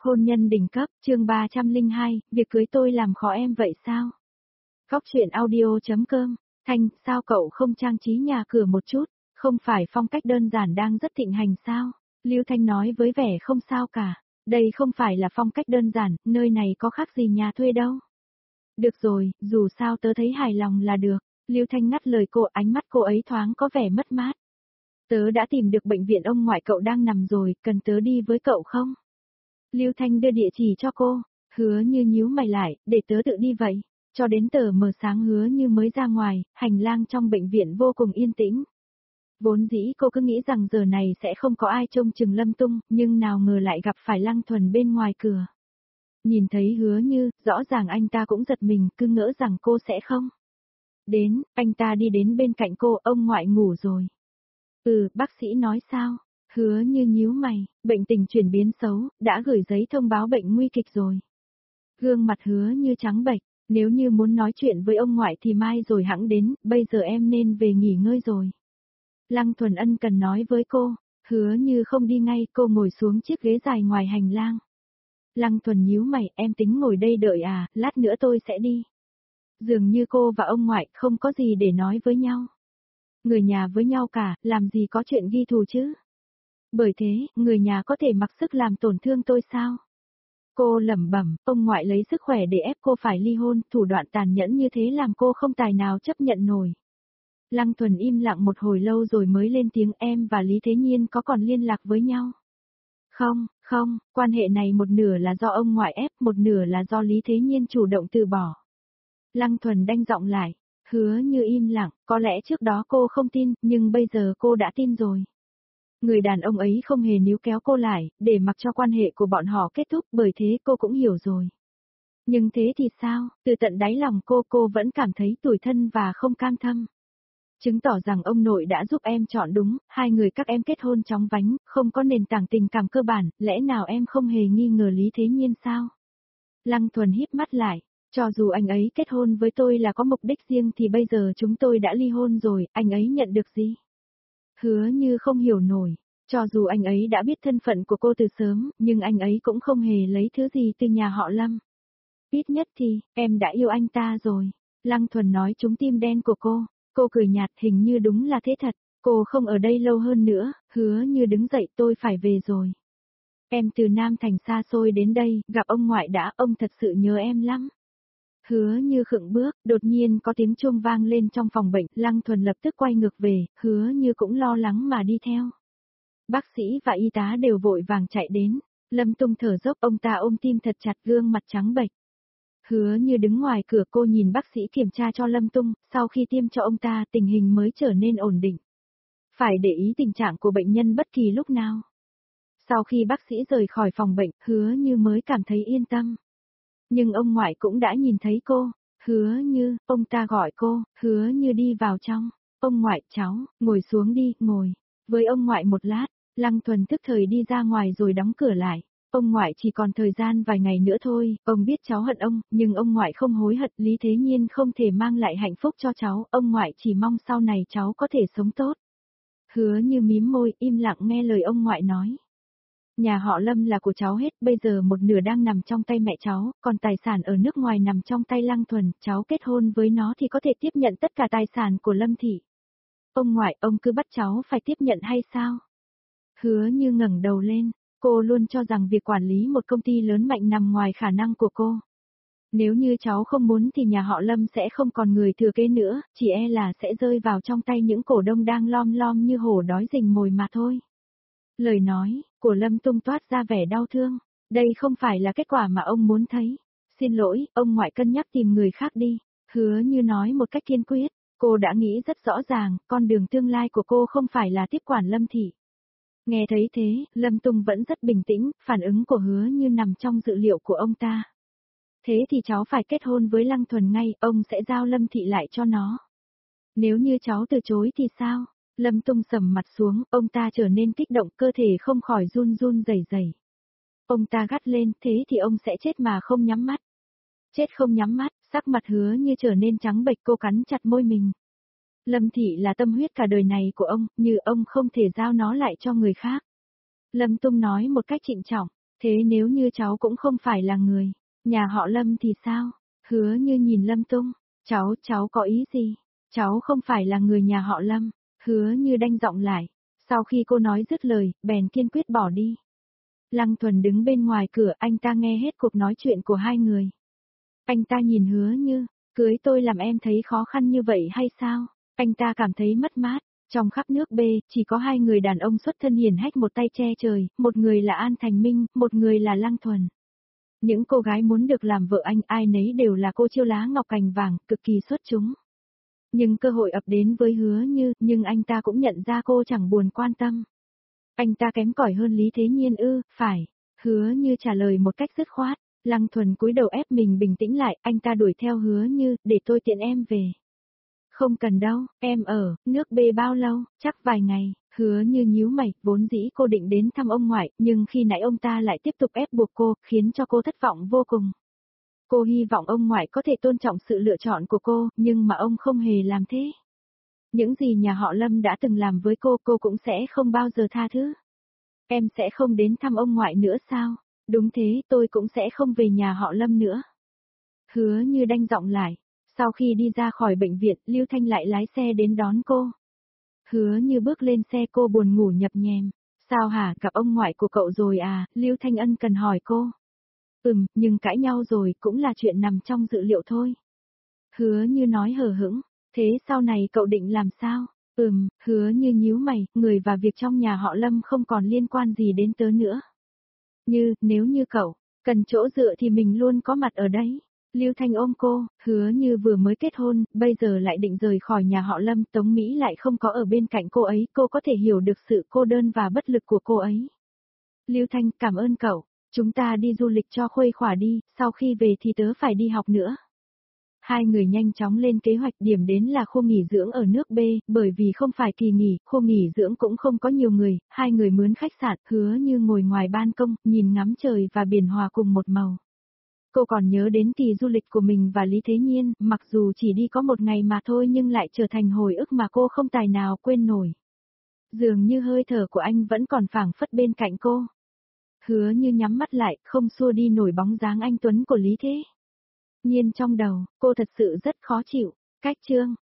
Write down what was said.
Hôn nhân đỉnh cấp, chương 302, việc cưới tôi làm khó em vậy sao? Góc truyện audio.com, Thanh, sao cậu không trang trí nhà cửa một chút, không phải phong cách đơn giản đang rất thịnh hành sao? Lưu Thanh nói với vẻ không sao cả, đây không phải là phong cách đơn giản, nơi này có khác gì nhà thuê đâu. Được rồi, dù sao tớ thấy hài lòng là được, Lưu Thanh ngắt lời cô, ánh mắt cô ấy thoáng có vẻ mất mát. Tớ đã tìm được bệnh viện ông ngoại cậu đang nằm rồi, cần tớ đi với cậu không? Lưu Thanh đưa địa chỉ cho cô, Hứa Như nhíu mày lại, để tớ tự đi vậy. Cho đến tờ mờ sáng Hứa Như mới ra ngoài, hành lang trong bệnh viện vô cùng yên tĩnh. Vốn dĩ cô cứ nghĩ rằng giờ này sẽ không có ai trông chừng Lâm Tung, nhưng nào ngờ lại gặp phải Lăng Thuần bên ngoài cửa. Nhìn thấy Hứa Như, rõ ràng anh ta cũng giật mình, cứ ngỡ rằng cô sẽ không. Đến, anh ta đi đến bên cạnh cô, ông ngoại ngủ rồi. Bác sĩ nói sao? Hứa Như nhíu mày, bệnh tình chuyển biến xấu, đã gửi giấy thông báo bệnh nguy kịch rồi. Gương mặt Hứa Như trắng bệch, nếu như muốn nói chuyện với ông ngoại thì mai rồi hẵng đến, bây giờ em nên về nghỉ ngơi rồi. Lăng Thuần ân cần nói với cô, Hứa Như không đi ngay, cô ngồi xuống chiếc ghế dài ngoài hành lang. Lăng Thuần nhíu mày, em tính ngồi đây đợi à, lát nữa tôi sẽ đi. Dường như cô và ông ngoại không có gì để nói với nhau. Người nhà với nhau cả, làm gì có chuyện ghi thù chứ? Bởi thế, người nhà có thể mặc sức làm tổn thương tôi sao? Cô lẩm bẩm, ông ngoại lấy sức khỏe để ép cô phải ly hôn, thủ đoạn tàn nhẫn như thế làm cô không tài nào chấp nhận nổi. Lăng Thuần im lặng một hồi lâu rồi mới lên tiếng, em và Lý Thế Nhiên có còn liên lạc với nhau? Không, quan hệ này một nửa là do ông ngoại ép, một nửa là do Lý Thế Nhiên chủ động từ bỏ. Lăng Thuần đanh giọng lại, Hứa Như im lặng, có lẽ trước đó cô không tin, nhưng bây giờ cô đã tin rồi. Người đàn ông ấy không hề níu kéo cô lại, để mặc cho quan hệ của bọn họ kết thúc, bởi thế cô cũng hiểu rồi. Nhưng thế thì sao, từ tận đáy lòng cô vẫn cảm thấy tủi thân và không cam tâm. Chứng tỏ rằng ông nội đã giúp em chọn đúng, hai người các em kết hôn chóng vánh, không có nền tảng tình cảm cơ bản, lẽ nào em không hề nghi ngờ Lý Thế Nhiên sao? Lăng Thuần híp mắt lại, cho dù anh ấy kết hôn với tôi là có mục đích riêng thì bây giờ chúng tôi đã ly hôn rồi, anh ấy nhận được gì? Hứa Như không hiểu nổi, cho dù anh ấy đã biết thân phận của cô từ sớm, nhưng anh ấy cũng không hề lấy thứ gì từ nhà họ Lâm. Ít nhất thì, em đã yêu anh ta rồi. Lăng Thuần nói trúng tim đen của cô cười nhạt, hình như đúng là thế thật, cô không ở đây lâu hơn nữa, Hứa Như đứng dậy, tôi phải về rồi. Em từ Nam Thành xa xôi đến đây, gặp ông ngoại đã, ông thật sự nhớ em lắm. Hứa Như khựng bước, đột nhiên có tiếng chuông vang lên trong phòng bệnh, Lăng Thuần lập tức quay ngược về, Hứa Như cũng lo lắng mà đi theo. Bác sĩ và y tá đều vội vàng chạy đến, Lâm Tung thở dốc, ông ta ôm tim thật chặt, gương mặt trắng bệch. Hứa Như đứng ngoài cửa, cô nhìn bác sĩ kiểm tra cho Lâm Tung, sau khi tiêm cho ông ta tình hình mới trở nên ổn định. Phải để ý tình trạng của bệnh nhân bất kỳ lúc nào. Sau khi bác sĩ rời khỏi phòng bệnh, Hứa Như mới cảm thấy yên tâm. Nhưng ông ngoại cũng đã nhìn thấy cô, Hứa Như, ông ta gọi cô, Hứa Như đi vào trong, ông ngoại, cháu, ngồi xuống đi, ngồi. Với ông ngoại một lát, Lăng Thuần tức thời đi ra ngoài rồi đóng cửa lại. Ông ngoại chỉ còn thời gian vài ngày nữa thôi, ông biết cháu hận ông, nhưng ông ngoại không hối hận, Lý Thế Nhiên không thể mang lại hạnh phúc cho cháu, ông ngoại chỉ mong sau này cháu có thể sống tốt. Hứa Như mím môi, im lặng nghe lời ông ngoại nói. Nhà họ Lâm là của cháu hết, bây giờ một nửa đang nằm trong tay mẹ cháu, còn tài sản ở nước ngoài nằm trong tay Lăng Thuần, cháu kết hôn với nó thì có thể tiếp nhận tất cả tài sản của Lâm thị. Ông ngoại, ông cứ bắt cháu phải tiếp nhận hay sao? Hứa Như ngẩng đầu lên, cô luôn cho rằng việc quản lý một công ty lớn mạnh nằm ngoài khả năng của cô. Nếu như cháu không muốn thì nhà họ Lâm sẽ không còn người thừa kế nữa, chỉ e là sẽ rơi vào trong tay những cổ đông đang lom lom như hổ đói rình mồi mà thôi. Lời nói của Lâm Tung toát ra vẻ đau thương, đây không phải là kết quả mà ông muốn thấy. Xin lỗi, ông ngoại cân nhắc tìm người khác đi. Hứa Như nói một cách kiên quyết, cô đã nghĩ rất rõ ràng, con đường tương lai của cô không phải là tiếp quản Lâm thị. Nghe thấy thế, Lâm Tung vẫn rất bình tĩnh, phản ứng của Hứa Như nằm trong dự liệu của ông ta. Thế thì cháu phải kết hôn với Lăng Thuần ngay, ông sẽ giao Lâm thị lại cho nó. Nếu như cháu từ chối thì sao? Lâm Tung sầm mặt xuống, ông ta trở nên kích động, cơ thể không khỏi run run rẩy rẩy. Ông ta gắt lên, thế thì ông sẽ chết mà không nhắm mắt. Chết không nhắm mắt, sắc mặt Hứa Như trở nên trắng bệch, cô cắn chặt môi mình. Lâm thị là tâm huyết cả đời này của ông, như ông không thể giao nó lại cho người khác. Lâm Tung nói một cách trịnh trọng, Thế nếu như cháu cũng không phải là người, nhà họ Lâm thì sao? Hứa Như nhìn Lâm Tung, cháu có ý gì? Cháu không phải là người nhà họ Lâm, Hứa Như đanh giọng lại. Sau khi cô nói dứt lời, bèn kiên quyết bỏ đi. Lăng Thuần đứng bên ngoài cửa, anh ta nghe hết cuộc nói chuyện của hai người. Anh ta nhìn Hứa Như, cưới tôi làm em thấy khó khăn như vậy hay sao? Anh ta cảm thấy mất mát. Trong khắp nước B, chỉ có hai người đàn ông xuất thân hiển hách một tay che trời, một người là An Thành Minh, một người là Lăng Thuần. Những cô gái muốn được làm vợ anh ai nấy đều là cô chiêu lá ngọc cành vàng, cực kỳ xuất chúng. Nhưng cơ hội ập đến với Hứa Như, nhưng anh ta cũng nhận ra cô chẳng buồn quan tâm. Anh ta kém cỏi hơn Lý Thế Nhiên ư? Phải. Hứa Như trả lời một cách dứt khoát. Lăng Thuần cúi đầu ép mình bình tĩnh lại, anh ta đuổi theo Hứa Như, để tôi tiện em về. Không cần đâu, em ở nước B bao lâu, chắc vài ngày. Hứa Như nhíu mày, vốn dĩ cô định đến thăm ông ngoại, nhưng khi nãy ông ta lại tiếp tục ép buộc cô, khiến cho cô thất vọng vô cùng. Cô hy vọng ông ngoại có thể tôn trọng sự lựa chọn của cô, nhưng mà ông không hề làm thế. Những gì nhà họ Lâm đã từng làm với cô cũng sẽ không bao giờ tha thứ. Em sẽ không đến thăm ông ngoại nữa sao? Đúng thế, tôi cũng sẽ không về nhà họ Lâm nữa. Hứa Như đanh giọng lại. Sau khi đi ra khỏi bệnh viện, Lưu Thanh lại lái xe đến đón cô. Hứa Như bước lên xe, cô buồn ngủ nhập nhèm. Sao hả, gặp ông ngoại của cậu rồi à? Lưu Thanh ân cần hỏi cô. Nhưng cãi nhau rồi cũng là chuyện nằm trong dự liệu thôi. Hứa Như nói hờ hững. Thế sau này cậu định làm sao? Hứa Như nhíu mày, người và việc trong nhà họ Lâm không còn liên quan gì đến tớ nữa. Nếu như cậu cần chỗ dựa thì mình luôn có mặt ở đấy. Lưu Thanh ôm cô, Hứa Như vừa mới kết hôn, bây giờ lại định rời khỏi nhà họ Lâm, Tống Mỹ lại không có ở bên cạnh cô ấy, cô có thể hiểu được sự cô đơn và bất lực của cô ấy. Lưu Thanh, cảm ơn cậu, chúng ta đi du lịch cho khuây khỏa đi, sau khi về thì tớ phải đi học nữa. Hai người nhanh chóng lên kế hoạch, điểm đến là khu nghỉ dưỡng ở nước B, bởi vì không phải kỳ nghỉ, khu nghỉ dưỡng cũng không có nhiều người, hai người mướn khách sạn, Hứa Như ngồi ngoài ban công, nhìn ngắm trời và biển hòa cùng một màu. Cô còn nhớ đến kỳ du lịch của mình và Lý Thế Nhiên, mặc dù chỉ đi có một ngày mà thôi nhưng lại trở thành hồi ức mà cô không tài nào quên nổi. Dường như hơi thở của anh vẫn còn phảng phất bên cạnh cô. Hứa Như nhắm mắt lại, không xua đi nổi bóng dáng anh tuấn của Lý Thế Nhiên trong đầu, cô thật sự rất khó chịu. Cách chương